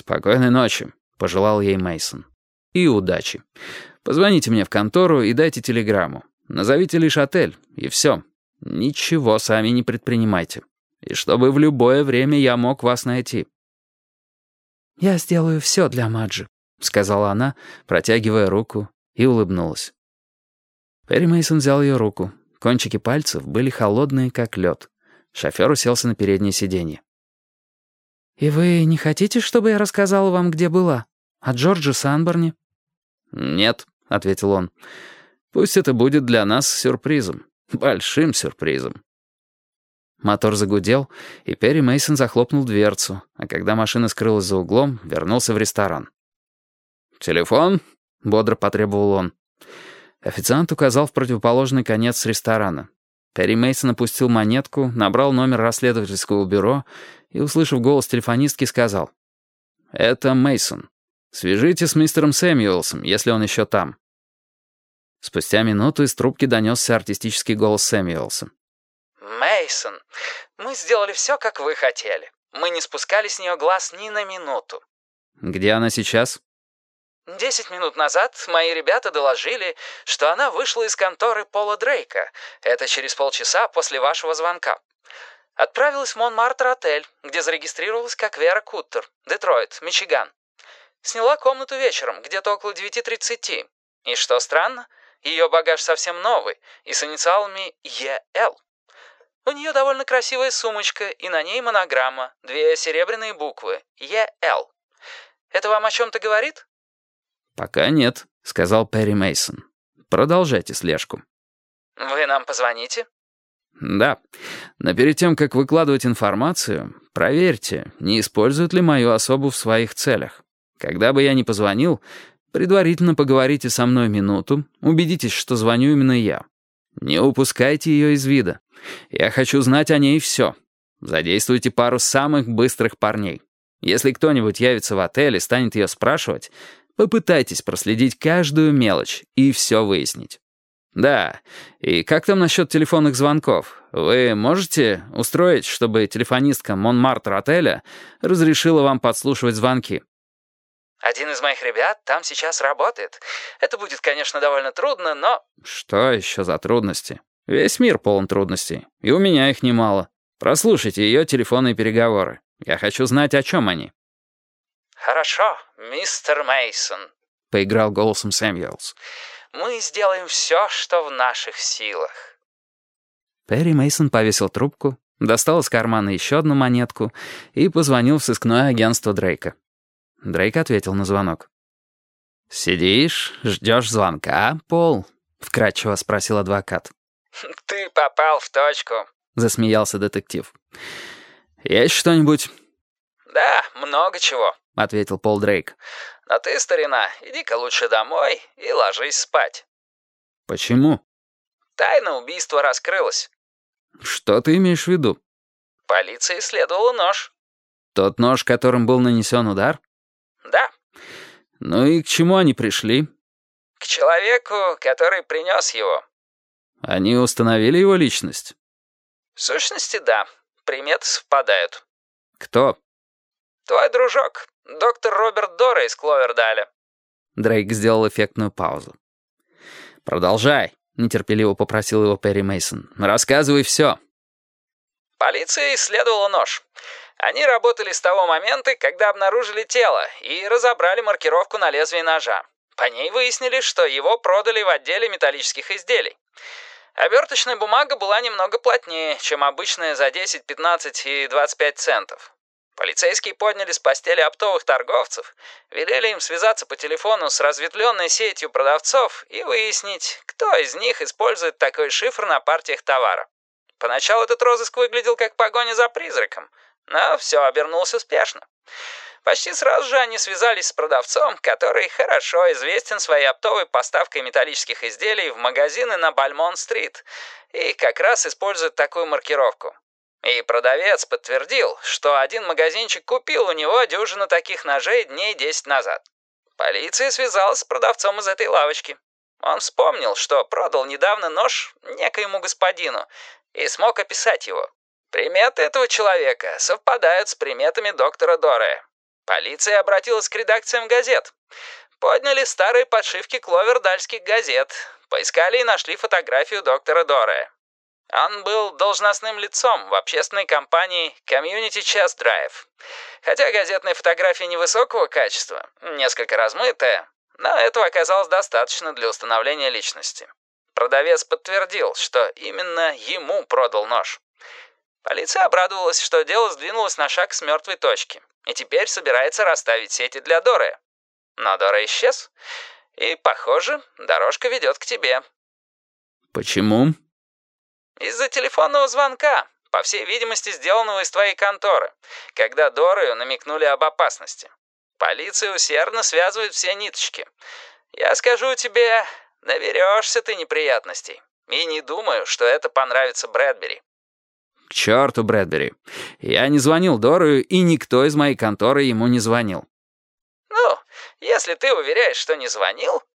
«Спокойной ночи», — пожелал ей Мейсон. «И удачи. Позвоните мне в контору и дайте телеграмму. Назовите лишь отель, и все. Ничего сами не предпринимайте. И чтобы в любое время я мог вас найти». «Я сделаю все для Маджи», — сказала она, протягивая руку, и улыбнулась. Перри Мейсон взял ее руку. Кончики пальцев были холодные, как лед. Шофер уселся на переднее сиденье. «И вы не хотите, чтобы я рассказала вам, где была? О Джордже Санборне?» «Нет», — ответил он. «Пусть это будет для нас сюрпризом. Большим сюрпризом». Мотор загудел, и Перри Мейсон захлопнул дверцу, а когда машина скрылась за углом, вернулся в ресторан. «Телефон?» — бодро потребовал он. Официант указал в противоположный конец ресторана. Перри Мейсон опустил монетку, набрал номер расследовательского бюро и, услышав голос телефонистки, сказал: «Это Мейсон. Свяжите с мистером Сэмюэлсом, если он еще там». Спустя минуту из трубки донесся артистический голос Сэмюэлса. «Мейсон, мы сделали все, как вы хотели. Мы не спускали с нее глаз ни на минуту». «Где она сейчас?» 10 минут назад мои ребята доложили, что она вышла из конторы Пола Дрейка. Это через полчаса после вашего звонка. Отправилась в Монмартр-отель, где зарегистрировалась как Вера Куттер, Детройт, Мичиган. Сняла комнату вечером, где-то около 9:30. И что странно, ее багаж совсем новый и с инициалами ЕЛ. У нее довольно красивая сумочка, и на ней монограмма, 2 серебряные буквы ЕЛ. Это вам о чем-то говорит? «Пока нет», — сказал Перри Мейсон. «Продолжайте слежку». «Вы нам позвоните?» «Да. Но перед тем, как выкладывать информацию, проверьте, не используют ли мою особу в своих целях. Когда бы я ни позвонил, предварительно поговорите со мной минуту, убедитесь, что звоню именно я. Не упускайте ее из вида. Я хочу знать о ней все. Задействуйте пару самых быстрых парней. Если кто-нибудь явится в отель и станет ее спрашивать, попытайтесь проследить каждую мелочь и все выяснить. Да, и как там насчет телефонных звонков? Вы можете устроить, чтобы телефонистка Монмартр-отеля разрешила вам подслушивать звонки?» «Один из моих ребят там сейчас работает. Это будет, конечно, довольно трудно, но...» «Что еще за трудности? Весь мир полон трудностей, и у меня их немало. Прослушайте ее телефонные переговоры. Я хочу знать, о чем они». «Хорошо, мистер Мейсон», — поиграл голосом Сэмюэлс. «Мы сделаем все, что в наших силах». Перри Мейсон повесил трубку, достал из кармана еще одну монетку и позвонил в сыскное агентство Дрейка. Дрейк ответил на звонок. «Сидишь, ждешь звонка, Пол?» — вкратчиво спросил адвокат. «Ты попал в точку», — засмеялся детектив. «Есть что-нибудь?» «Да, много чего», — ответил Пол Дрейк. «Но ты, старина, иди-ка лучше домой и ложись спать». «Почему?» «Тайна убийства раскрылась». «Что ты имеешь в виду?» «Полиция исследовала нож». «Тот нож, которым был нанесен удар?» «Да». «Ну и к чему они пришли?» «К человеку, который принес его». «Они установили его личность?» «В сущности, да. Приметы совпадают». «Кто?» «Твой дружок, доктор Роберт Дора из Кловердаля». Дрейк сделал эффектную паузу. «Продолжай», — нетерпеливо попросил его Перри Мейсон. «Рассказывай все». Полиция исследовала нож. Они работали с того момента, когда обнаружили тело, и разобрали маркировку на лезвии ножа. По ней выяснили, что его продали в отделе металлических изделий. Оберточная бумага была немного плотнее, чем обычная за 10, 15 и 25 центов. Полицейские подняли с постели оптовых торговцев, велели им связаться по телефону с разветвленной сетью продавцов и выяснить, кто из них использует такой шифр на партиях товара. Поначалу этот розыск выглядел как погоня за призраком, но все обернулось успешно. Почти сразу же они связались с продавцом, который хорошо известен своей оптовой поставкой металлических изделий в магазины на Бальмонт-стрит и как раз использует такую маркировку. И продавец подтвердил, что один магазинчик купил у него дюжину таких ножей дней 10 назад. Полиция связалась с продавцом из этой лавочки. Он вспомнил, что продал недавно нож некоему господину и смог описать его. Приметы этого человека совпадают с приметами доктора Доры. Полиция обратилась к редакциям газет. Подняли старые подшивки кловердальских газет. Поискали и нашли фотографию доктора Дорре. Он был должностным лицом в общественной компании Community Chest Drive. Хотя газетная фотография невысокого качества, несколько размытая, но этого оказалось достаточно для установления личности. Продавец подтвердил, что именно ему продал нож. Полиция обрадовалась, что дело сдвинулось на шаг с мертвой точки, и теперь собирается расставить сети для Дорре. Но Дорре исчез, и, похоже, дорожка ведет к тебе. Почему? Из-за телефонного звонка, по всей видимости, сделанного из твоей конторы, когда Доррею намекнули об опасности. Полиция усердно связывает все ниточки. Я скажу тебе, наберешься ты неприятностей. И не думаю, что это понравится Брэдбери. К черту Брэдбери. Я не звонил Доррею, и никто из моей конторы ему не звонил. Ну, если ты уверяешь, что не звонил,